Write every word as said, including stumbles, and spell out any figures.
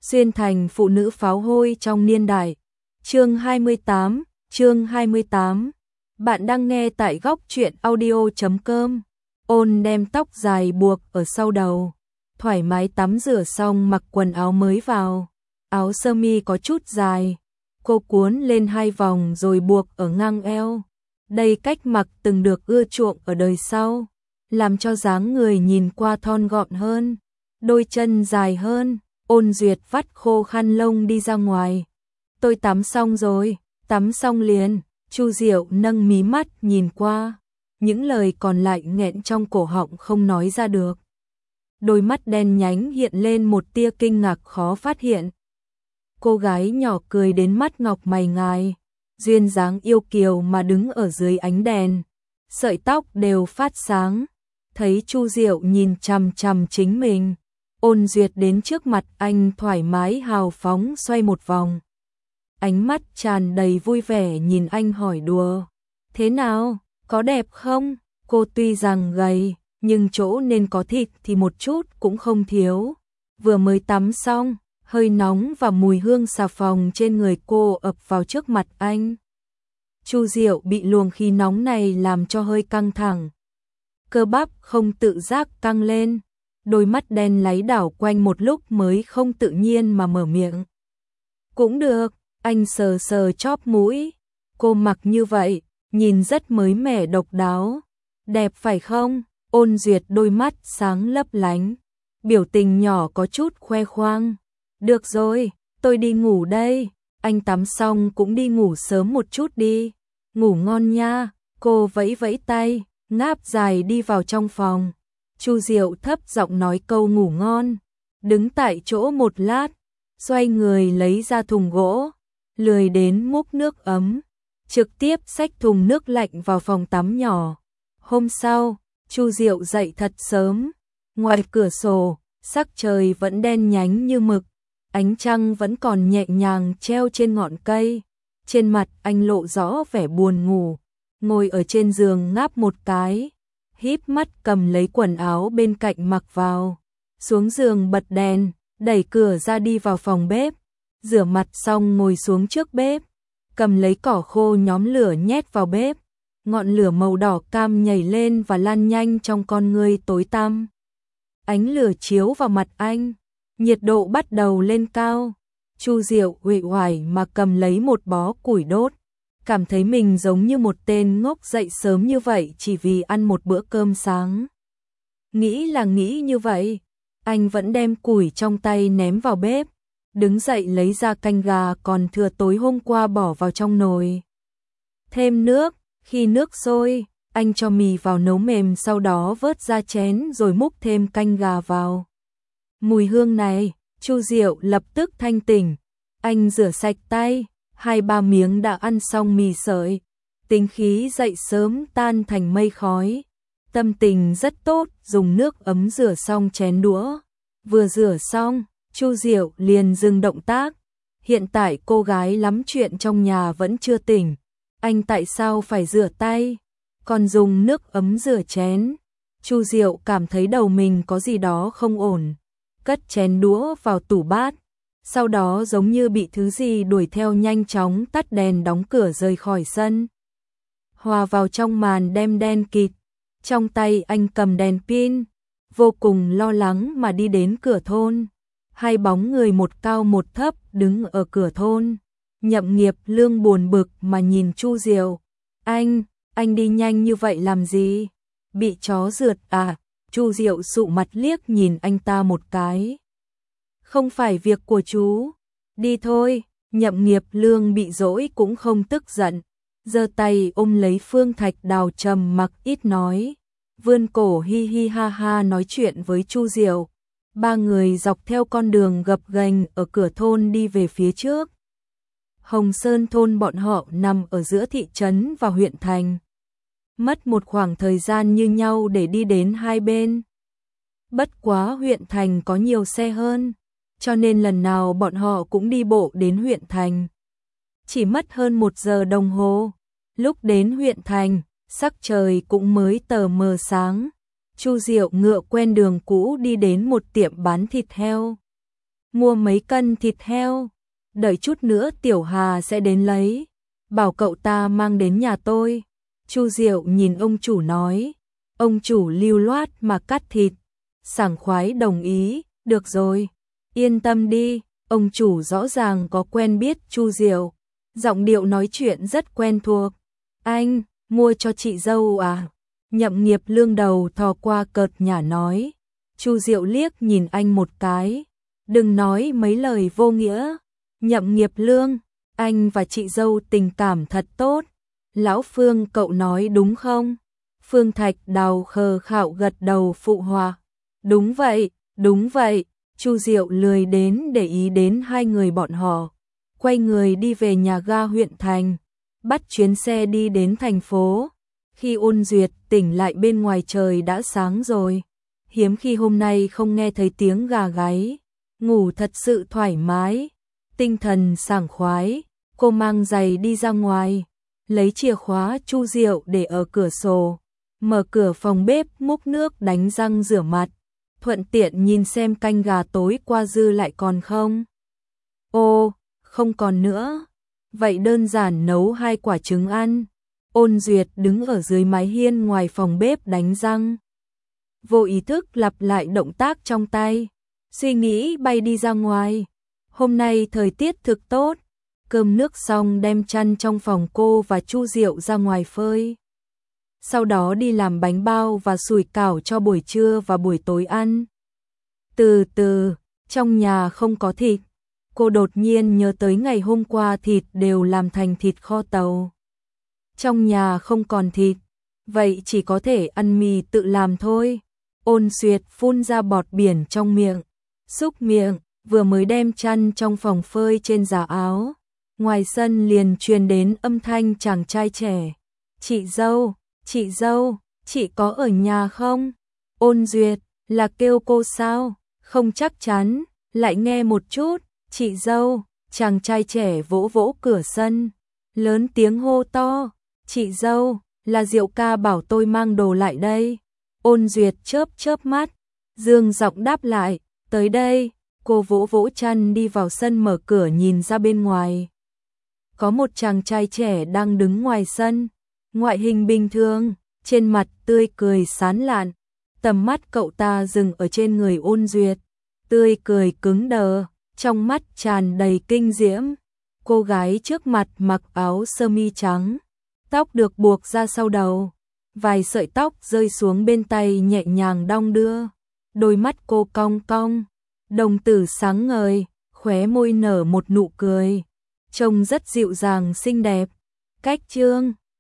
Xuyên thành phụ nữ pháo hôi trong niên đại. Chương hai mươi tám, chương hai mươi tám. Bạn đang nghe tại góc truyện audio chấm com. Ôn đem tóc dài buộc ở sau đầu, thoải mái tắm rửa xong mặc quần áo mới vào. Áo sơ mi có chút dài, cô cuốn lên hai vòng rồi buộc ở ngang eo. Đây cách mặc từng được ưa chuộng ở đời sau, làm cho dáng người nhìn qua thon gọn hơn, đôi chân dài hơn. Ôn Duyệt vắt khô khăn lông đi ra ngoài. Tôi tắm xong rồi, tắm xong liền. Chu Diệu nâng mí mắt nhìn qua, những lời còn lại nghẹn trong cổ họng không nói ra được. Đôi mắt đen nhánh hiện lên một tia kinh ngạc khó phát hiện. Cô gái nhỏ cười đến mắt ngọc mày ngài, duyên dáng yêu kiều mà đứng ở dưới ánh đèn, sợi tóc đều phát sáng. Thấy Chu Diệu nhìn chằm chằm chính mình, Ôn Duyệt đến trước mặt anh thoải mái hào phóng xoay một vòng. Ánh mắt tràn đầy vui vẻ nhìn anh hỏi đùa. Thế nào, có đẹp không? Cô tuy rằng gầy, nhưng chỗ nên có thịt thì một chút cũng không thiếu. Vừa mới tắm xong, hơi nóng và mùi hương xà phòng trên người cô ập vào trước mặt anh. Chu Diệu bị luồng khí nóng này làm cho hơi căng thẳng. Cơ bắp không tự giác căng lên. Đôi mắt đen láy đảo quanh một lúc mới không tự nhiên mà mở miệng. Cũng được, anh sờ sờ chóp mũi. Cô mặc như vậy, nhìn rất mới mẻ độc đáo. Đẹp phải không? Ôn Duyệt đôi mắt sáng lấp lánh, biểu tình nhỏ có chút khoe khoang. Được rồi, tôi đi ngủ đây. Anh tắm xong cũng đi ngủ sớm một chút đi. Ngủ ngon nha. Cô vẫy vẫy tay, ngáp dài đi vào trong phòng. Chu Diệu thấp giọng nói câu ngủ ngon, đứng tại chỗ một lát, xoay người lấy ra thùng gỗ, lười đến múc nước ấm, trực tiếp xách thùng nước lạnh vào phòng tắm nhỏ. Hôm sau, Chu Diệu dậy thật sớm, ngoài cửa sổ, sắc trời vẫn đen nhánh như mực, ánh trăng vẫn còn nhẹ nhàng treo trên ngọn cây. Trên mặt anh lộ rõ vẻ buồn ngủ, ngồi ở trên giường ngáp một cái, híp mắt cầm lấy quần áo bên cạnh mặc vào, xuống giường bật đèn, đẩy cửa ra đi vào phòng bếp, rửa mặt xong ngồi xuống trước bếp, cầm lấy cỏ khô nhóm lửa nhét vào bếp, ngọn lửa màu đỏ cam nhảy lên và lan nhanh trong con ngươi tối tăm. Ánh lửa chiếu vào mặt anh, nhiệt độ bắt đầu lên cao. Chu Diệu uể oải mà cầm lấy một bó củi đốt, cảm thấy mình giống như một tên ngốc dậy sớm như vậy chỉ vì ăn một bữa cơm sáng. Nghĩ là nghĩ như vậy, anh vẫn đem củi trong tay ném vào bếp, đứng dậy lấy ra canh gà còn thừa tối hôm qua bỏ vào trong nồi. Thêm nước, khi nước sôi, anh cho mì vào nấu mềm, sau đó vớt ra chén rồi múc thêm canh gà vào. Mùi hương này, Chu Diệu lập tức thanh tỉnh, anh rửa sạch tay. Hai ba miếng đã ăn xong mì sợi, tính khí dậy sớm tan thành mây khói. Tâm tình rất tốt, dùng nước ấm rửa xong chén đũa. Vừa rửa xong, Chu Diệu liền dừng động tác. Hiện tại cô gái lắm chuyện trong nhà vẫn chưa tỉnh. Anh tại sao phải rửa tay, còn dùng nước ấm rửa chén? Chu Diệu cảm thấy đầu mình có gì đó không ổn. Cất chén đũa vào tủ bát. Sau đó giống như bị thứ gì đuổi theo, nhanh chóng tắt đèn đóng cửa rời khỏi sân. Hòa vào trong màn đêm đen kịt, trong tay anh cầm đèn pin, vô cùng lo lắng mà đi đến cửa thôn. Hai bóng người một cao một thấp đứng ở cửa thôn. Nhậm Nghiệp Lương buồn bực mà nhìn Chu Diệu. Anh, anh đi nhanh như vậy làm gì? Bị chó rượt à? Chu Diệu sụ mặt liếc nhìn anh ta một cái. Không phải việc của chú. Đi thôi. Nhậm Nghiệp Lương bị dỗi cũng không tức giận, giơ tay ôm lấy Phương Thạch Đào trầm mặc ít nói, vươn cổ hi hi ha ha nói chuyện với Chu Diệu. Ba người dọc theo con đường gập ghềnh ở cửa thôn đi về phía trước. Hồng Sơn thôn bọn họ nằm ở giữa thị trấn và huyện thành. Mất một khoảng thời gian như nhau để đi đến hai bên. Bất quá huyện thành có nhiều xe hơn, cho nên lần nào bọn họ cũng đi bộ đến huyện thành. Chỉ mất hơn một giờ đồng hồ. Lúc đến huyện thành, sắc trời cũng mới tờ mờ sáng. Chu Diệu ngựa quen đường cũ đi đến một tiệm bán thịt heo. mua mấy cân thịt heo, đợi chút nữa Tiểu Hà sẽ đến lấy, bảo cậu ta mang đến nhà tôi. Chu Diệu nhìn ông chủ nói, ông chủ lưu loát mà cắt thịt, sảng khoái đồng ý, được rồi, yên tâm đi, ông chủ rõ ràng có quen biết Chu Diệu, giọng điệu nói chuyện rất quen thuộc. Anh, mua cho chị dâu à? Nhậm Nghiệp Lương đầu thò qua cợt nhả nói. Chu Diệu liếc nhìn anh một cái, đừng nói mấy lời vô nghĩa. Nhậm Nghiệp Lương, anh và chị dâu tình cảm thật tốt. Lão Phương cậu nói đúng không? Phương Thạch Đào khờ khạo gật đầu phụ họa. Đúng vậy, đúng vậy. Chu Diệu lười đến để ý đến hai người bọn họ, quay người đi về nhà ga huyện thành, bắt chuyến xe đi đến thành phố. Khi Ôn Duyệt tỉnh lại bên ngoài trời đã sáng rồi, hiếm khi hôm nay không nghe thấy tiếng gà gáy, ngủ thật sự thoải mái, tinh thần sảng khoái. Cô mang giày đi ra ngoài, lấy chìa khóa Chu Diệu để ở cửa sổ, mở cửa phòng bếp múc nước đánh răng rửa mặt, thuận tiện nhìn xem canh gà tối qua dư lại còn không. Ô, không còn nữa. Vậy đơn giản nấu hai quả trứng ăn. Ôn Duyệt đứng ở dưới mái hiên ngoài phòng bếp đánh răng, vô ý thức lặp lại động tác trong tay, suy nghĩ bay đi ra ngoài. Hôm nay thời tiết thực tốt, cơm nước xong đem chăn trong phòng cô và Chu Diệu ra ngoài phơi. Sau đó đi làm bánh bao và sủi cảo cho buổi trưa và buổi tối ăn. Từ từ, trong nhà không có thịt, cô đột nhiên nhớ tới ngày hôm qua thịt đều làm thành thịt kho tàu. Trong nhà không còn thịt, vậy chỉ có thể ăn mì tự làm thôi. Ôn Duyệt phun ra bọt biển trong miệng, xúc miệng, vừa mới đem chăn trong phòng phơi trên giá áo. Ngoài sân liền truyền đến âm thanh chàng trai trẻ. Chị dâu, chị dâu, chị có ở nhà không? Ôn Duyệt, là kêu cô sao? Không chắc chắn, lại nghe một chút. Chị dâu, chàng trai trẻ vỗ vỗ cửa sân, lớn tiếng hô to. Chị dâu, là Diệu ca bảo tôi mang đồ lại đây. Ôn Duyệt chớp chớp mắt, dương giọng đáp lại, tới đây. Cô vỗ vỗ chăn đi vào sân mở cửa nhìn ra bên ngoài. Có một chàng trai trẻ đang đứng ngoài sân, ngoại hình bình thường, trên mặt tươi cười sán lạn. Tầm mắt cậu ta dừng ở trên người Ôn Duyệt, tươi cười cứng đờ, trong mắt tràn đầy kinh diễm. Cô gái trước mặt mặc áo sơ mi trắng, tóc được buộc ra sau đầu, vài sợi tóc rơi xuống bên tay nhẹ nhàng đong đưa. Đôi mắt cô cong cong, đồng tử sáng ngời, khóe môi nở một nụ cười, trông rất dịu dàng xinh đẹp. Cách chương